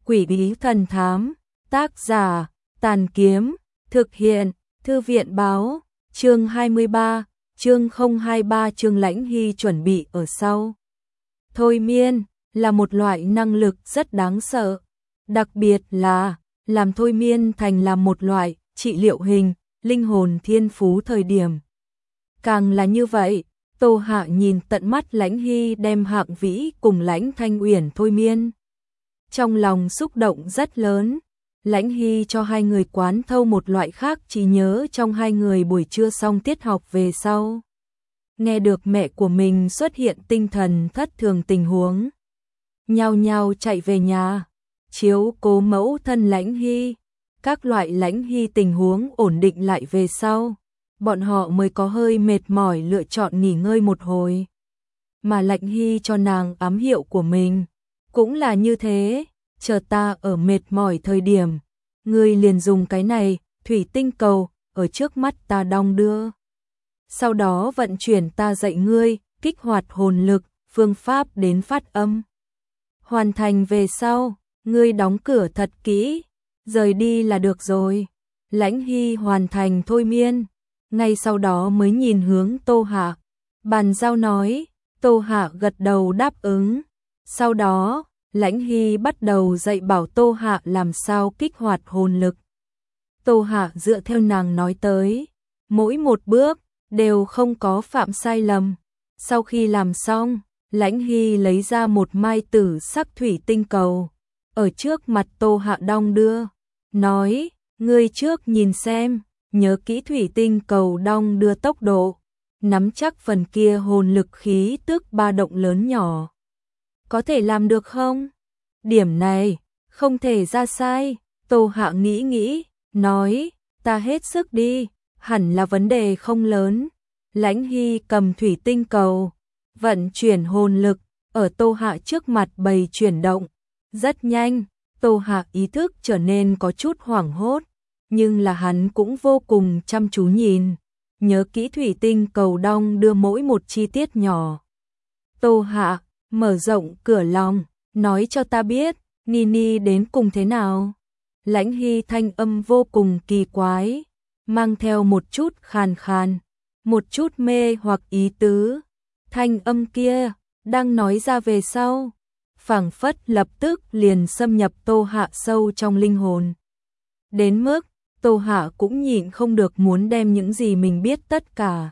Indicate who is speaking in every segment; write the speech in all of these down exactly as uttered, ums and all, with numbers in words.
Speaker 1: Quỷ bí thần thám, tác giả, Tàn Kiếm, thực hiện, Thư viện báo, chương hai mươi ba, chương không hai ba chương Lãnh Hy chuẩn bị ở sau. Thôi miên, là một loại năng lực rất đáng sợ, đặc biệt là, làm thôi miên thành là một loại, trị liệu hình, linh hồn thiên phú thời điểm. Càng là như vậy, Tô Hạ nhìn tận mắt Lãnh Hy đem Hạng Vĩ cùng Lãnh Thanh Uyển thôi miên. Trong lòng xúc động rất lớn, Lãnh Hy cho hai người quán thâu một loại khác trí nhớ trong hai người buổi trưa xong tiết học về sau. Nghe được mẹ của mình xuất hiện tinh thần thất thường tình huống. Nhao nhao chạy về nhà, chiếu cố mẫu thân Lãnh Hy, các loại Lãnh Hy tình huống ổn định lại về sau. Bọn họ mới có hơi mệt mỏi lựa chọn nghỉ ngơi một hồi. Mà Lãnh Hy cho nàng ám hiệu của mình, cũng là như thế, chờ ta ở mệt mỏi thời điểm, ngươi liền dùng cái này, thủy tinh cầu, ở trước mắt ta đong đưa. Sau đó vận chuyển ta dạy ngươi, kích hoạt hồn lực, phương pháp đến phát âm. Hoàn thành về sau, ngươi đóng cửa thật kỹ, rời đi là được rồi. Lãnh Hy hoàn thành thôi miên, ngay sau đó mới nhìn hướng Tô Hạ, bàn giao nói, Tô Hạ gật đầu đáp ứng. Sau đó, Lãnh Hy bắt đầu dạy bảo Tô Hạ làm sao kích hoạt hồn lực. Tô Hạ dựa theo nàng nói tới, mỗi một bước đều không có phạm sai lầm. Sau khi làm xong, Lãnh Hy lấy ra một mai tử sắc thủy tinh cầu, ở trước mặt Tô Hạ đong đưa, nói, ngươi trước nhìn xem, nhớ kỹ thủy tinh cầu đong đưa tốc độ, nắm chắc phần kia hồn lực khí tức ba động lớn nhỏ. Có thể làm được không? Điểm này, không thể ra sai. Tô Hạ nghĩ nghĩ, nói, ta hết sức đi, hẳn là vấn đề không lớn. Lãnh Hy cầm thủy tinh cầu, vận chuyển hồn lực, ở Tô Hạ trước mặt bày chuyển động. Rất nhanh, Tô Hạ ý thức trở nên có chút hoảng hốt, nhưng là hắn cũng vô cùng chăm chú nhìn, nhớ kỹ thủy tinh cầu đong đưa mỗi một chi tiết nhỏ. Tô Hạ mở rộng cửa lòng, nói cho ta biết, Nini đến cùng thế nào. Lãnh Hy thanh âm vô cùng kỳ quái, mang theo một chút khàn khàn, một chút mê hoặc ý tứ. Thanh âm kia, đang nói ra về sau, phảng phất lập tức liền xâm nhập Tô Hạ sâu trong linh hồn. Đến mức, Tô Hạ cũng nhịn không được muốn đem những gì mình biết tất cả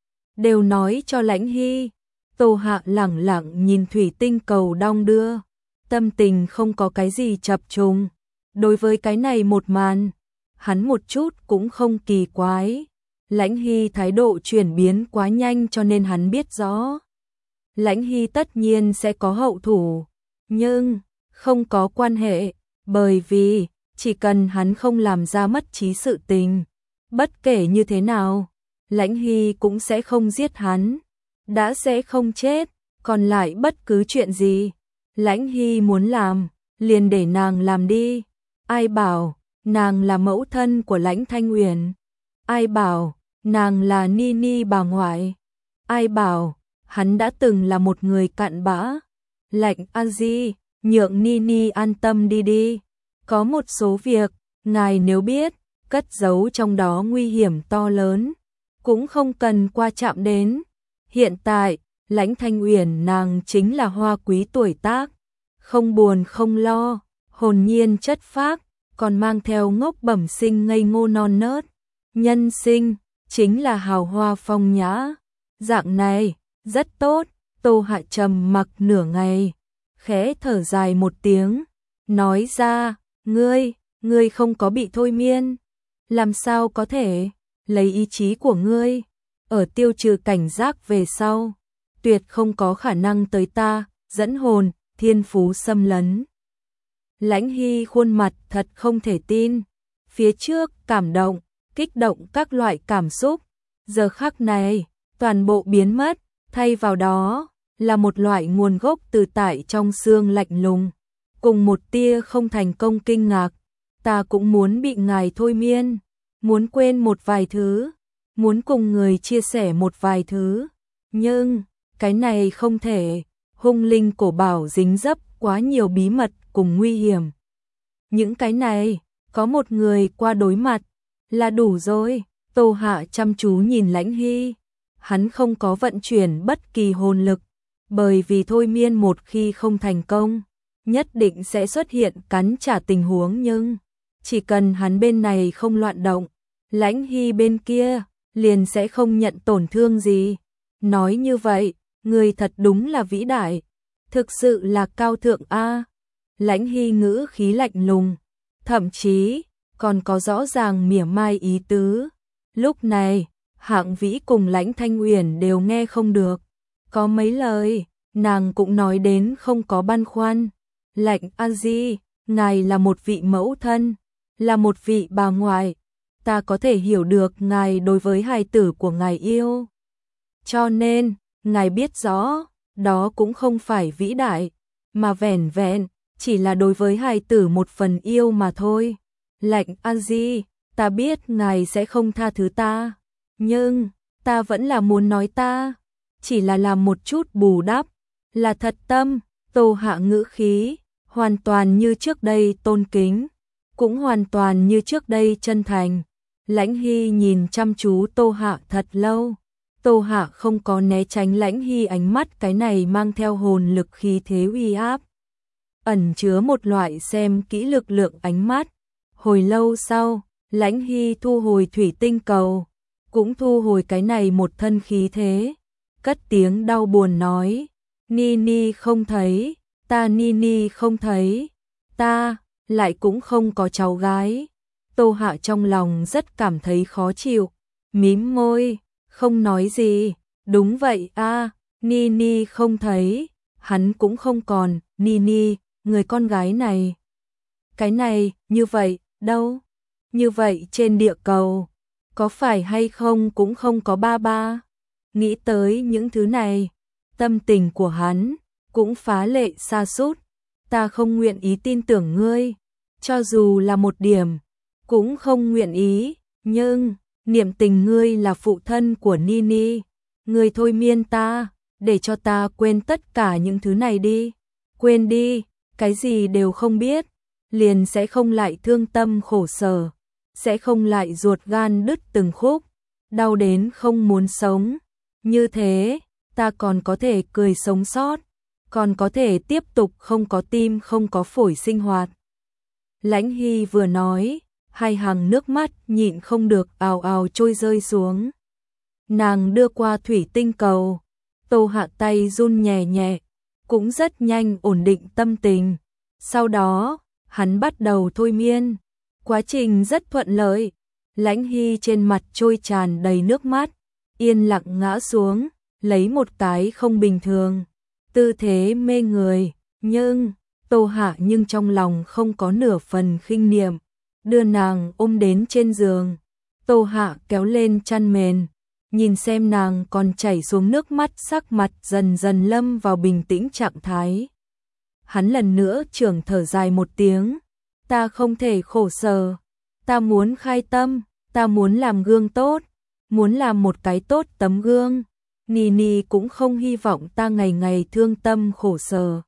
Speaker 1: đều nói cho Lãnh Hy. Tô Hạ lẳng lặng nhìn thủy tinh cầu đong đưa, tâm tình không có cái gì chập trùng. Đối với cái này một màn, hắn một chút cũng không kỳ quái. Lãnh Hy thái độ chuyển biến quá nhanh cho nên hắn biết rõ. Lãnh Hy tất nhiên sẽ có hậu thủ, nhưng không có quan hệ, bởi vì chỉ cần hắn không làm ra mất trí sự tình, bất kể như thế nào, Lãnh Hy cũng sẽ không giết hắn. Đã sẽ không chết, còn lại bất cứ chuyện gì Lãnh Hy muốn làm, liền để nàng làm đi. Ai bảo nàng là mẫu thân của Lãnh Thanh Uyển? Ai bảo nàng là Nini bà ngoại? Ai bảo hắn đã từng là một người cặn bã? Lệnh A Di, nhượng Nini an tâm đi đi. Có một số việc, ngài nếu biết, cất giấu trong đó nguy hiểm to lớn, cũng không cần qua chạm đến. Hiện tại, Lãnh Thanh Uyển nàng chính là hoa quý tuổi tác, không buồn không lo, hồn nhiên chất phác, còn mang theo ngốc bẩm sinh ngây ngô non nớt. Nhân sinh, chính là hào hoa phong nhã. Dạng này, rất tốt. Tô Hạ trầm mặc nửa ngày, khẽ thở dài một tiếng, nói ra, ngươi, ngươi không có bị thôi miên. Làm sao có thể, lấy ý chí của ngươi, ở tiêu trừ cảnh giác về sau, tuyệt không có khả năng tới ta, dẫn hồn, thiên phú xâm lấn. Lãnh Hy khuôn mặt thật không thể tin, phía trước cảm động, kích động các loại cảm xúc, giờ khắc này, toàn bộ biến mất, thay vào đó, là một loại nguồn gốc từ tại trong xương lạnh lùng, cùng một tia không thành công kinh ngạc. Ta cũng muốn bị ngài thôi miên, muốn quên một vài thứ, muốn cùng người chia sẻ một vài thứ, nhưng cái này không thể. Hung linh cổ bảo dính dấp quá nhiều bí mật cùng nguy hiểm, Những cái này, có một người qua đối mặt, là đủ rồi. Tô Hạ chăm chú nhìn Lãnh Hy. Hắn không có vận chuyển bất kỳ hồn lực, bởi vì thôi miên một khi không thành công, nhất định sẽ xuất hiện cắn trả tình huống, nhưng chỉ cần hắn bên này không loạn động, Lãnh Hy bên kia liền sẽ không nhận tổn thương gì. Nói như vậy, người thật đúng là vĩ đại, thực sự là cao thượng a. Lãnh Hy ngữ khí lạnh lùng, thậm chí còn có rõ ràng mỉa mai ý tứ. Lúc này, Hạng Vĩ cùng Lãnh Thanh Uyển đều nghe không được, có mấy lời nàng cũng nói đến không có băn khoăn. Lệnh A Di, ngài là một vị mẫu thân, là một vị bà ngoại, ta có thể hiểu được ngài đối với hài tử của ngài yêu. Cho nên, ngài biết rõ, đó cũng không phải vĩ đại, mà vẻn vẹn chỉ là đối với hài tử một phần yêu mà thôi. Lệnh A Di, ta biết ngài sẽ không tha thứ ta, nhưng ta vẫn là muốn nói ta chỉ là làm một chút bù đắp, là thật tâm. Tô Hạ ngữ khí hoàn toàn như trước đây tôn kính, cũng hoàn toàn như trước đây chân thành. Lãnh Hy nhìn chăm chú Tô Hạ thật lâu. Tô Hạ không có né tránh Lãnh Hy ánh mắt, cái này mang theo hồn lực khí thế uy áp, ẩn chứa một loại xem kỹ lực lượng ánh mắt. Hồi lâu sau, Lãnh Hy thu hồi thủy tinh cầu, cũng thu hồi cái này một thân khí thế, cất tiếng đau buồn nói: Ni Ni không thấy, ta Ni Ni không thấy, ta lại cũng không có cháu gái. Tô Hạ trong lòng rất cảm thấy khó chịu, mím môi, không nói gì. Đúng vậy a, Ni Ni không thấy, hắn cũng không còn. Ni Ni, người con gái này, cái này, như vậy, đâu? Như vậy trên địa cầu, có phải hay không cũng không có ba ba. Nghĩ tới những thứ này, tâm tình của hắn cũng phá lệ sa sút. Ta không nguyện ý tin tưởng ngươi, cho dù là một điểm, cũng không nguyện ý, nhưng niệm tình ngươi là phụ thân của Nini, ngươi thôi miên ta, để cho ta quên tất cả những thứ này đi. Quên đi, cái gì đều không biết, liền sẽ không lại thương tâm khổ sở, sẽ không lại ruột gan đứt từng khúc, đau đến không muốn sống. Như thế, ta còn có thể cười sống sót, còn có thể tiếp tục không có tim không có phổi sinh hoạt. Lãnh Hy vừa nói, hai hàng nước mắt nhịn không được ào ào trôi rơi xuống. Nàng đưa qua thủy tinh cầu, Tô Hạ tay run nhẹ nhẹ, cũng rất nhanh ổn định tâm tình. Sau đó, hắn bắt đầu thôi miên, quá trình rất thuận lợi. Lãnh Hy trên mặt trôi tràn đầy nước mắt, yên lặng ngã xuống, lấy một cái không bình thường, tư thế mê người, nhưng Tô Hạ nhưng trong lòng không có nửa phần khinh niệm, đưa nàng ôm đến trên giường. Tô Hạ kéo lên chăn mền, nhìn xem nàng còn chảy xuống nước mắt, sắc mặt dần dần lâm vào bình tĩnh trạng thái. Hắn lần nữa trưởng thở dài một tiếng, ta không thể khổ sở, ta muốn khai tâm, ta muốn làm gương tốt, muốn làm một cái tốt tấm gương. Nini cũng không hy vọng ta ngày ngày thương tâm khổ sở.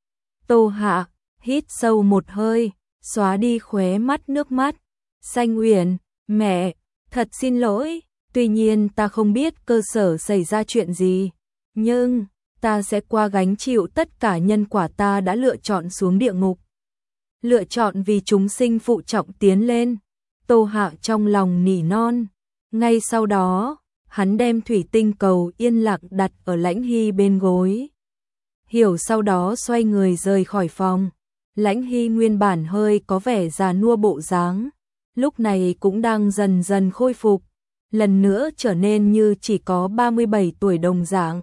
Speaker 1: Tô Hạ hít sâu một hơi, xóa đi khóe mắt nước mắt. Xanh Uyển, mẹ, thật xin lỗi, tuy nhiên ta không biết cơ sở xảy ra chuyện gì, nhưng ta sẽ qua gánh chịu tất cả nhân quả. Ta đã lựa chọn xuống địa ngục, lựa chọn vì chúng sinh phụ trọng tiến lên. Tô Hạ trong lòng nỉ non. Ngay sau đó, hắn đem thủy tinh cầu yên lặng đặt ở Lãnh Hy bên gối. Hiểu sau đó xoay người rời khỏi phòng. Lãnh Hy nguyên bản hơi có vẻ già nua bộ dáng, lúc này cũng đang dần dần khôi phục, lần nữa trở nên như chỉ có ba mươi bảy tuổi đồng dạng.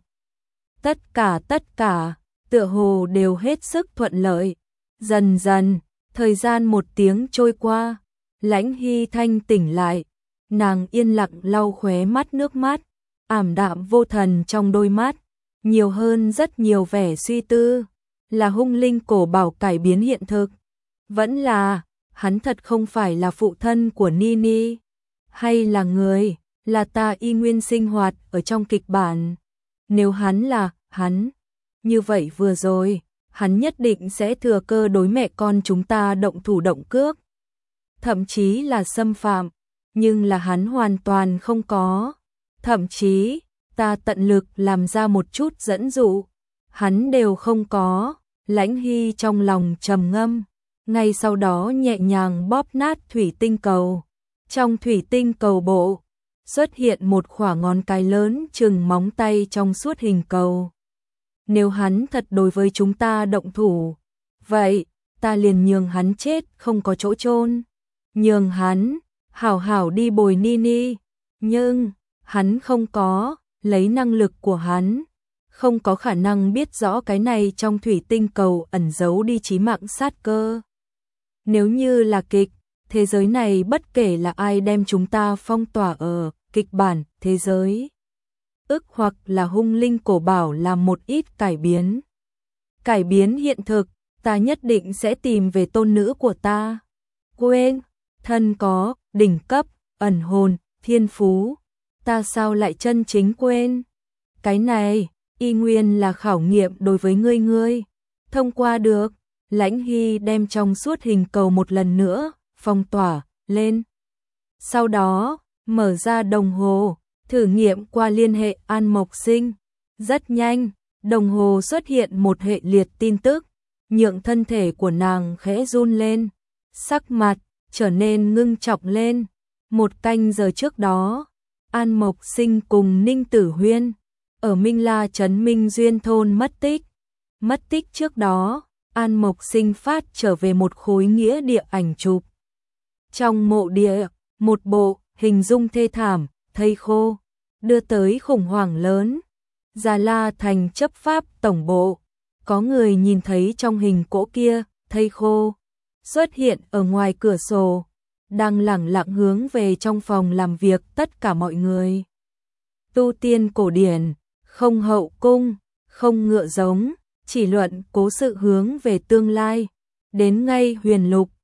Speaker 1: Tất cả tất cả, tựa hồ đều hết sức thuận lợi. Dần dần, thời gian một tiếng trôi qua, Lãnh Hy thanh tỉnh lại, nàng yên lặng lau khóe mắt nước mắt, ảm đạm vô thần trong đôi mắt, nhiều hơn rất nhiều vẻ suy tư. Là hung linh cổ bảo cải biến hiện thực, vẫn là hắn thật không phải là phụ thân của Nini, hay là người, là ta y nguyên sinh hoạt ở trong kịch bản. Nếu hắn là hắn, như vậy vừa rồi hắn nhất định sẽ thừa cơ đối mẹ con chúng ta động thủ động cước, thậm chí là xâm phạm, nhưng là hắn hoàn toàn không có, thậm chí ta tận lực làm ra một chút dẫn dụ, hắn đều không có. Lãnh Hy trong lòng trầm ngâm, ngay sau đó nhẹ nhàng bóp nát thủy tinh cầu. Trong thủy tinh cầu bộ, xuất hiện một khỏa ngón cái lớn chừng móng tay trong suốt hình cầu. Nếu hắn thật đối với chúng ta động thủ, vậy ta liền nhường hắn chết không có chỗ chôn, nhường hắn hảo hảo đi bồi Nini, nhưng hắn không có, lấy năng lực của hắn, không có khả năng biết rõ cái này trong thủy tinh cầu ẩn giấu đi chí mạng sát cơ. Nếu như là kịch, thế giới này bất kể là ai đem chúng ta phong tỏa ở kịch bản thế giới, ức hoặc là hung linh cổ bảo làm một ít cải biến. Cải biến hiện thực, ta nhất định sẽ tìm về tôn nữ của ta. Quên, thân có, đỉnh cấp, ẩn hồn, thiên phú. Ta sao lại chân chính quên? Cái này, y nguyên là khảo nghiệm đối với ngươi ngươi. Thông qua được, Lãnh Hy đem trong suốt hình cầu một lần nữa, phong tỏa, lên. Sau đó, mở ra đồng hồ, thử nghiệm qua liên hệ An Mộc Sinh. Rất nhanh, đồng hồ xuất hiện một hệ liệt tin tức, nhượng thân thể của nàng khẽ run lên, sắc mặt trở nên ngưng trọng lên. Một canh giờ trước đó, An Mộc Sinh cùng Ninh Tử Huyên ở Minh La trấn Minh Duyên thôn mất tích. Mất tích trước đó, An Mộc Sinh phát trở về một khối nghĩa địa ảnh chụp. Trong mộ địa, một bộ hình dung thê thảm, thây khô, đưa tới khủng hoảng lớn. Già La Thành chấp pháp tổng bộ, có người nhìn thấy trong hình cỗ kia, thây khô, xuất hiện ở ngoài cửa sổ, đang lẳng lặng hướng về trong phòng làm việc tất cả mọi người. Tu tiên cổ điển, không hậu cung, không ngựa giống, chỉ luận cố sự hướng về tương lai. Đến ngay huyền lục,